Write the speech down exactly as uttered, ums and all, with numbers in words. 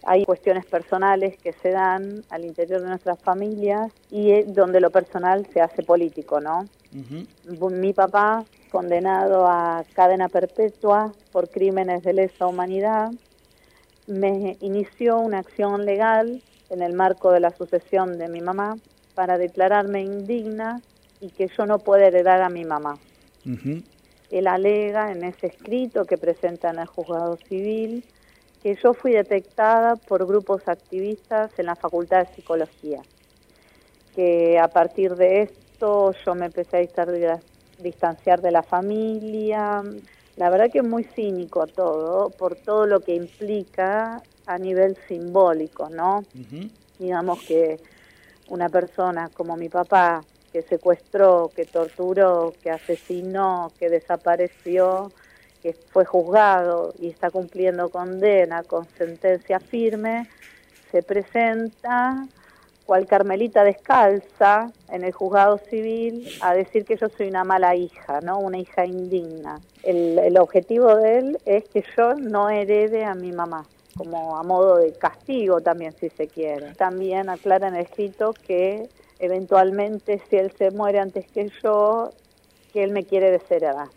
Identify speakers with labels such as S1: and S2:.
S1: hay cuestiones personales que se dan al interior de nuestras familias y es donde lo personal se hace político, ¿no? Uh-huh. Mi papá, condenado a cadena perpetua por crímenes de lesa humanidad, me inició una acción legal en el marco de la sucesión de mi mamá para declararme indigna y que yo no pueda heredar a mi mamá. Uh-huh. Él alega en ese escrito que presenta en el juzgado civil que yo fui detectada por grupos activistas en la Facultad de Psicología, que a partir de esto yo me empecé a distar- distanciar de la familia. La verdad que es muy cínico todo, por todo lo que implica a nivel simbólico, ¿no? Uh-huh. Digamos que una persona como mi papá, que secuestró, que torturó, que asesinó, que desapareció, que fue juzgado y está cumpliendo condena con sentencia firme, se presenta cual Carmelita descalza en el juzgado civil a decir que yo soy una mala hija, ¿no? Una hija indigna. El, el objetivo de él es que yo no herede a mi mamá, como a modo de castigo también, si se quiere. También aclara en el escrito que eventualmente, si él se muere antes que yo, que él me quiere desheredar.